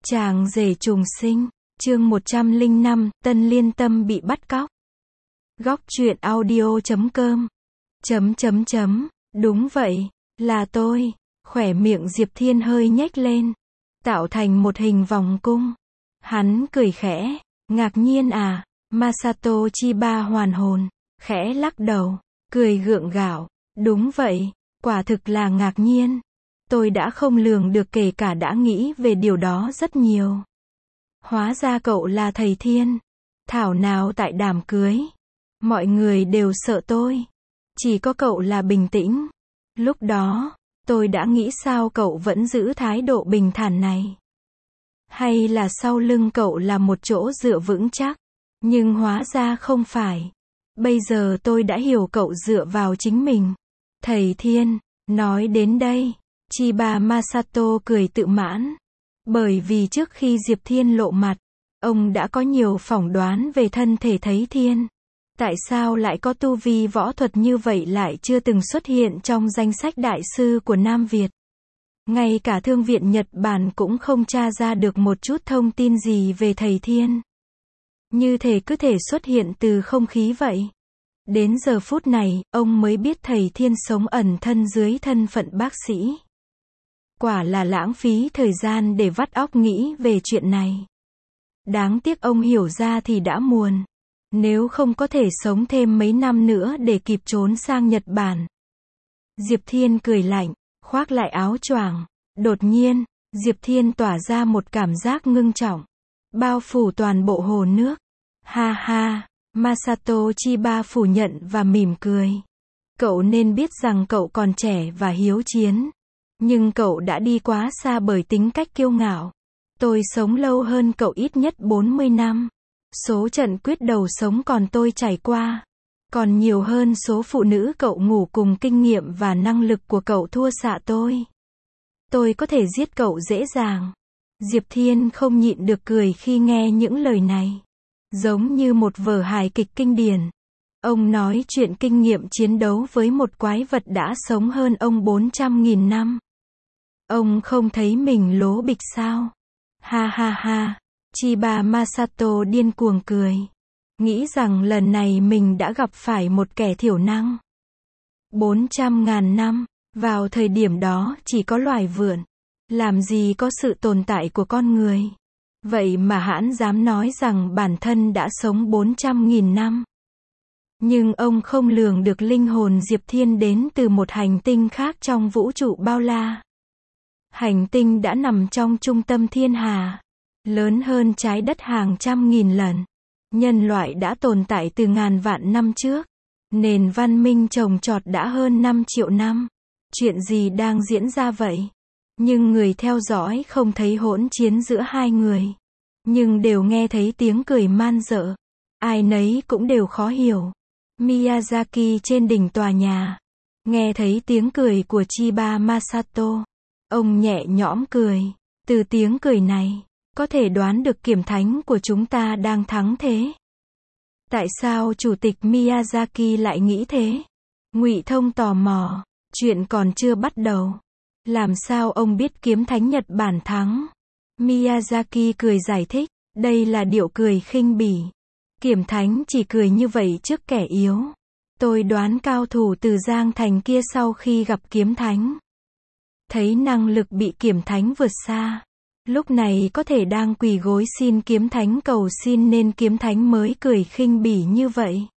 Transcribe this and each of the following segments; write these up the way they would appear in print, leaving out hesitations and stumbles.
Chàng rể trùng sinh, chương 105, Tân Liên Tâm bị bắt cóc. Góc truyện audio.com. Đúng vậy, là tôi. Khỏe miệng Diệp Thiên hơi nhếch lên, tạo thành một hình vòng cung. Hắn cười khẽ, ngạc nhiên à? Masato Chiba hoàn hồn, khẽ lắc đầu, cười gượng gạo. Đúng vậy, quả thực là ngạc nhiên. Tôi đã không lường được, kể cả đã nghĩ về điều đó rất nhiều. Hóa ra cậu là thầy Thiên. Thảo nào tại đám cưới, mọi người đều sợ tôi. Chỉ có cậu là bình tĩnh. Lúc đó, tôi đã nghĩ sao cậu vẫn giữ thái độ bình thản này. Hay là sau lưng cậu là một chỗ dựa vững chắc. Nhưng hóa ra không phải. Bây giờ tôi đã hiểu cậu dựa vào chính mình. Thầy Thiên, nói đến đây, Chiba Masato cười tự mãn. Bởi vì trước khi Diệp Thiên lộ mặt, ông đã có nhiều phỏng đoán về thân thể thầy Thiên. Tại sao lại có tu vi võ thuật như vậy lại chưa từng xuất hiện trong danh sách đại sư của Nam Việt. Ngay cả Thương viện Nhật Bản cũng không tra ra được một chút thông tin gì về thầy Thiên. Như thể cứ thể xuất hiện từ không khí vậy. Đến giờ phút này, ông mới biết thầy Thiên sống ẩn thân dưới thân phận bác sĩ. Quả là lãng phí thời gian để vắt óc nghĩ về chuyện này. Đáng tiếc ông hiểu ra thì đã muộn. Nếu không có thể sống thêm mấy năm nữa để kịp trốn sang Nhật Bản. Diệp Thiên cười lạnh, khoác lại áo choàng. Đột nhiên, Diệp Thiên tỏa ra một cảm giác ngưng trọng, bao phủ toàn bộ hồ nước. Ha ha, Masato Chiba phủ nhận và mỉm cười. Cậu nên biết rằng cậu còn trẻ và hiếu chiến. Nhưng cậu đã đi quá xa bởi tính cách kiêu ngạo. Tôi sống lâu hơn cậu ít nhất 40 năm. Số trận quyết đầu sống còn tôi trải qua. Còn nhiều hơn số phụ nữ cậu ngủ cùng, kinh nghiệm và năng lực của cậu thua xa tôi. Tôi có thể giết cậu dễ dàng. Diệp Thiên không nhịn được cười khi nghe những lời này. Giống như một vở hài kịch kinh điển. Ông nói chuyện kinh nghiệm chiến đấu với một quái vật đã sống hơn ông 400.000 năm. Ông không thấy mình lố bịch sao? Ha ha ha. Chiba Masato điên cuồng cười. Nghĩ rằng lần này mình đã gặp phải một kẻ thiểu năng. 400.000 năm. Vào thời điểm đó chỉ có loài vượn. Làm gì có sự tồn tại của con người. Vậy mà hãn dám nói rằng bản thân đã sống 400.000 năm. Nhưng ông không lường được linh hồn Diệp Thiên đến từ một hành tinh khác trong vũ trụ bao la. Hành tinh đã nằm trong trung tâm thiên hà. Lớn hơn trái đất hàng trăm nghìn lần. Nhân loại đã tồn tại từ ngàn vạn năm trước. Nền văn minh trồng trọt đã hơn 5 triệu năm. Chuyện gì đang diễn ra vậy? Nhưng người theo dõi không thấy hỗn chiến giữa hai người. Nhưng đều nghe thấy tiếng cười man dợ. Ai nấy cũng đều khó hiểu. Miyazaki trên đỉnh tòa nhà. Nghe thấy tiếng cười của Chiba Masato. Ông nhẹ nhõm cười. Từ tiếng cười này, có thể đoán được kiểm thánh của chúng ta đang thắng thế. Tại sao Chủ tịch Miyazaki lại nghĩ thế? Ngụy Thông tò mò. Chuyện còn chưa bắt đầu. Làm sao ông biết kiếm thánh Nhật Bản thắng? Miyazaki cười giải thích. Đây là điệu cười khinh bỉ. Kiểm thánh chỉ cười như vậy trước kẻ yếu. Tôi đoán cao thủ từ Giang Thành kia sau khi gặp kiếm thánh, thấy năng lực bị kiểm thánh vượt xa. Lúc này có thể đang quỳ gối xin kiếm thánh cầu xin nên kiếm thánh mới cười khinh bỉ như vậy.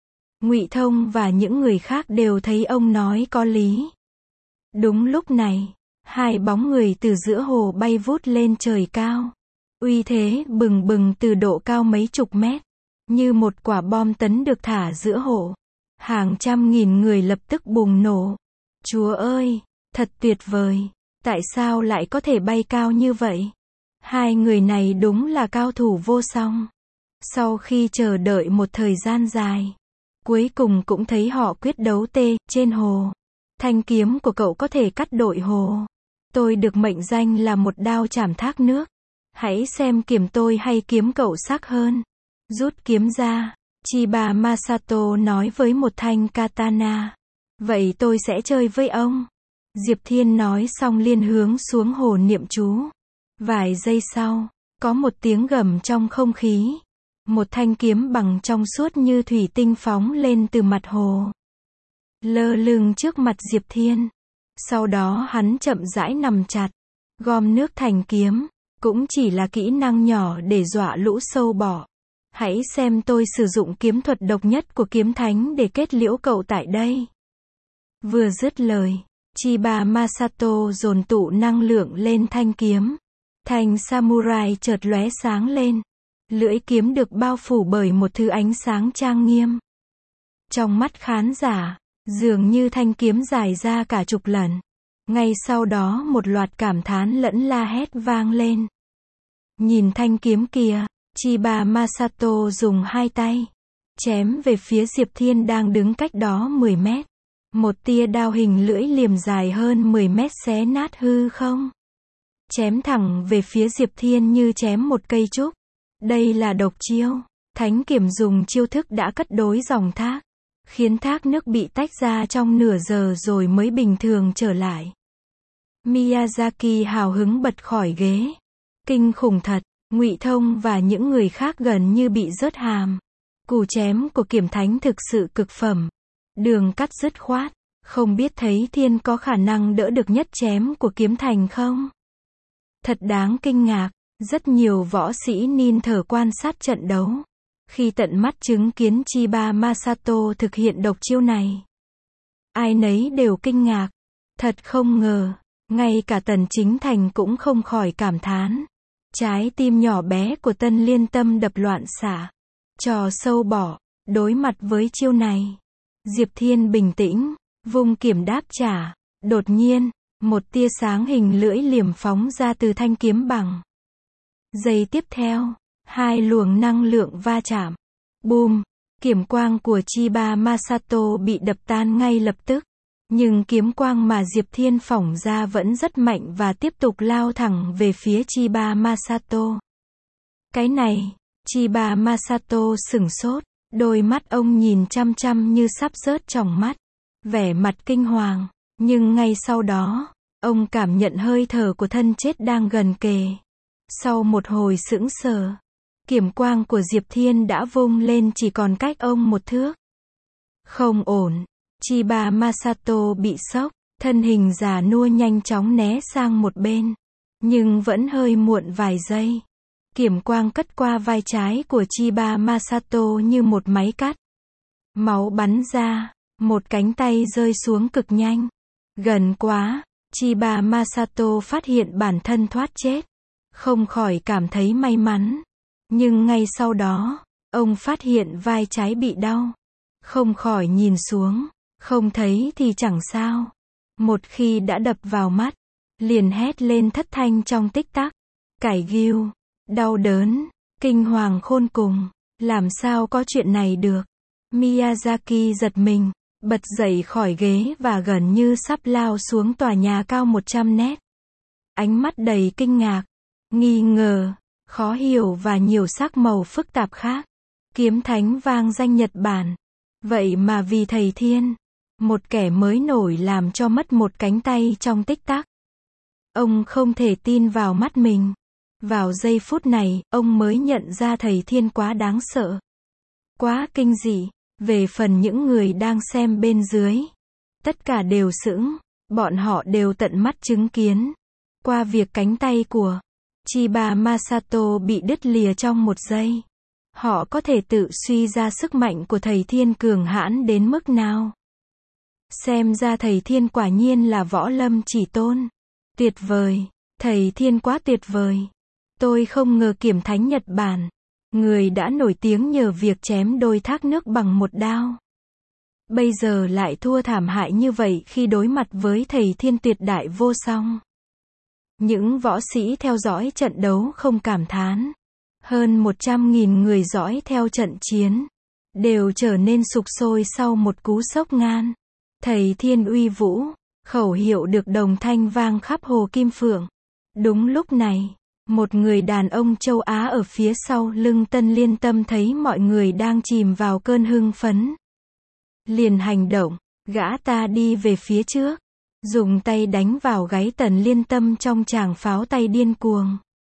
Ngụy Thông và những người khác đều thấy ông nói có lý. Đúng lúc này, hai bóng người từ giữa hồ bay vút lên trời cao. Uy thế bừng bừng từ độ cao mấy chục mét. Như một quả bom tấn được thả giữa hồ. Hàng trăm nghìn người lập tức bùng nổ. Chúa ơi, thật tuyệt vời. Tại sao lại có thể bay cao như vậy? Hai người này đúng là cao thủ vô song. Sau khi chờ đợi một thời gian dài, cuối cùng cũng thấy họ quyết đấu trên hồ. Thanh kiếm của cậu có thể cắt đội hồ. Tôi được mệnh danh là một đao chảm thác nước. Hãy xem kiếm tôi hay kiếm cậu sắc hơn. Rút kiếm ra, Chiba Masato nói với một thanh katana. Vậy tôi sẽ chơi với ông. Diệp Thiên nói xong liền hướng xuống hồ niệm chú. Vài giây sau, có một tiếng gầm trong không khí. Một thanh kiếm bằng trong suốt như thủy tinh phóng lên từ mặt hồ. Lơ lửng trước mặt Diệp Thiên. Sau đó hắn chậm rãi nằm chặt, gom nước thành kiếm. Cũng chỉ là kỹ năng nhỏ để dọa lũ sâu bọ. Hãy xem tôi sử dụng kiếm thuật độc nhất của kiếm thánh để kết liễu cậu tại đây. Vừa dứt lời, Chiba Masato dồn tụ năng lượng lên thanh kiếm. Thanh samurai chợt lóe sáng lên. Lưỡi kiếm được bao phủ bởi một thứ ánh sáng trang nghiêm. Trong mắt khán giả, dường như thanh kiếm dài ra cả chục lần. Ngay sau đó một loạt cảm thán lẫn la hét vang lên. Nhìn thanh kiếm kia, Chiba Masato dùng hai tay chém về phía Diệp Thiên đang đứng cách đó 10 mét. Một tia đao hình lưỡi liềm dài hơn 10 mét xé nát hư không. Chém thẳng về phía Diệp Thiên như chém một cây trúc. Đây là độc chiêu. Thánh kiếm dùng chiêu thức đã cắt đôi dòng thác, khiến thác nước bị tách ra trong nửa giờ rồi mới bình thường trở lại. Miyazaki hào hứng bật khỏi ghế. Kinh khủng thật. Ngụy Thông và những người khác gần như bị rớt hàm. Cú chém của kiếm thánh thực sự cực phẩm. Đường cắt dứt khoát. Không biết thấy Thiên có khả năng đỡ được nhất chém của kiếm thành không? Thật đáng kinh ngạc. Rất nhiều võ sĩ nín thở quan sát trận đấu. Khi tận mắt chứng kiến Chiba Masato thực hiện độc chiêu này. Ai nấy đều kinh ngạc. Thật không ngờ. Ngay cả Tần Chính Thành cũng không khỏi cảm thán. Trái tim nhỏ bé của Tân Liên Tâm đập loạn xạ. Trò sâu bọ, đối mặt với chiêu này. Diệp Thiên bình tĩnh, vung kiếm đáp trả. Đột nhiên, một tia sáng hình lưỡi liềm phóng ra từ thanh kiếm bằng. Giây tiếp theo, hai luồng năng lượng va chạm. Boom, kiếm quang của Chiba Masato bị đập tan ngay lập tức. Nhưng kiếm quang mà Diệp Thiên phóng ra vẫn rất mạnh và tiếp tục lao thẳng về phía Chiba Masato. Cái này, Chiba Masato sửng sốt, đôi mắt ông nhìn chăm chăm như sắp rớt tròng mắt, vẻ mặt kinh hoàng, nhưng ngay sau đó, ông cảm nhận hơi thở của thân chết đang gần kề. Sau một hồi sững sờ, kiếm quang của Diệp Thiên đã vung lên chỉ còn cách ông một thước. Không ổn. Chiba Masato bị sốc, thân hình già nua nhanh chóng né sang một bên. Nhưng vẫn hơi muộn vài giây. Kiếm quang cất qua vai trái của Chiba Masato như một máy cắt. Máu bắn ra, một cánh tay rơi xuống cực nhanh. Gần quá, Chiba Masato phát hiện bản thân thoát chết. Không khỏi cảm thấy may mắn. Nhưng ngay sau đó, ông phát hiện vai trái bị đau. Không khỏi nhìn xuống. Không thấy thì chẳng sao. Một khi đã đập vào mắt, liền hét lên thất thanh trong tích tắc. Cải ghiu, đau đớn, kinh hoàng khôn cùng. Làm sao có chuyện này được? Miyazaki giật mình, bật dậy khỏi ghế và gần như sắp lao xuống tòa nhà cao 100 mét. Ánh mắt đầy kinh ngạc, nghi ngờ, khó hiểu và nhiều sắc màu phức tạp khác. Kiếm thánh vang danh Nhật Bản. Vậy mà vì thầy Thiên, một kẻ mới nổi làm cho mất một cánh tay trong tích tắc. Ông không thể tin vào mắt mình. Vào giây phút này, ông mới nhận ra thầy Thiên quá đáng sợ. Quá kinh dị. Về phần những người đang xem bên dưới, tất cả đều sững. Bọn họ đều tận mắt chứng kiến qua việc cánh tay của Chiba Masato bị đứt lìa trong một giây. Họ có thể tự suy ra sức mạnh của thầy Thiên cường hãn đến mức nào. Xem ra thầy Thiên quả nhiên là võ lâm chỉ tôn. Tuyệt vời, thầy Thiên quá tuyệt vời. Tôi không ngờ kiếm thánh Nhật Bản, người đã nổi tiếng nhờ việc chém đôi thác nước bằng một đao, bây giờ lại thua thảm hại như vậy khi đối mặt với thầy Thiên tuyệt đại vô song. Những võ sĩ theo dõi trận đấu không cảm thán. Hơn 100.000 người dõi theo trận chiến, đều trở nên sục sôi sau một cú sốc ngan. Thầy Thiên uy vũ, khẩu hiệu được đồng thanh vang khắp Hồ Kim Phượng. Đúng lúc này, một người đàn ông châu Á ở phía sau lưng Tân Liên Tâm thấy mọi người đang chìm vào cơn hưng phấn. Liền hành động, gã ta đi về phía trước, dùng tay đánh vào gáy Tần Liên Tâm trong tràng pháo tay điên cuồng.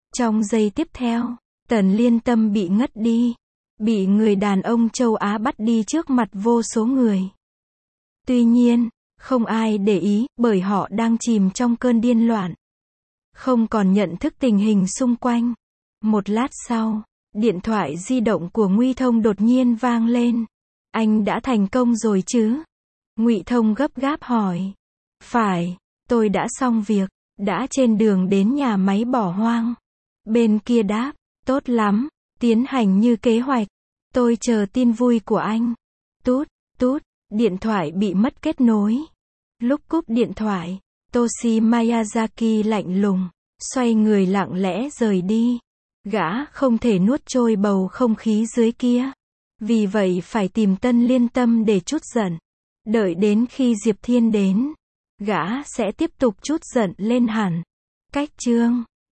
Trong giây tiếp theo, Tần Liên Tâm bị ngất đi. Bị người đàn ông châu Á bắt đi trước mặt vô số người. Tuy nhiên, không ai để ý, bởi họ đang chìm trong cơn điên loạn. Không còn nhận thức tình hình xung quanh. Một lát sau, điện thoại di động của Ngụy Thông đột nhiên vang lên. Anh đã thành công rồi chứ? Ngụy Thông gấp gáp hỏi. Phải, tôi đã xong việc, đã trên đường đến nhà máy bỏ hoang. Bên kia đáp, tốt lắm, tiến hành như kế hoạch. Tôi chờ tin vui của anh. Tút, tút, điện thoại bị mất kết nối. Lúc cúp điện thoại, Toshi Miyazaki lạnh lùng, xoay người lặng lẽ rời đi. Gã không thể nuốt trôi bầu không khí dưới kia. Vì vậy phải tìm Tân Liên Tâm để trút giận. Đợi đến khi Diệp Thiên đến, gã sẽ tiếp tục trút giận lên hẳn. Cách chương